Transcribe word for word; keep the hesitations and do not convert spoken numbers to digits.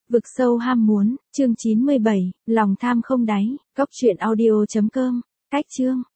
Vực sâu ham muốn, chương chín mươi bảy, lòng tham không đáy, cốc truyện audio chấm com, cách chương.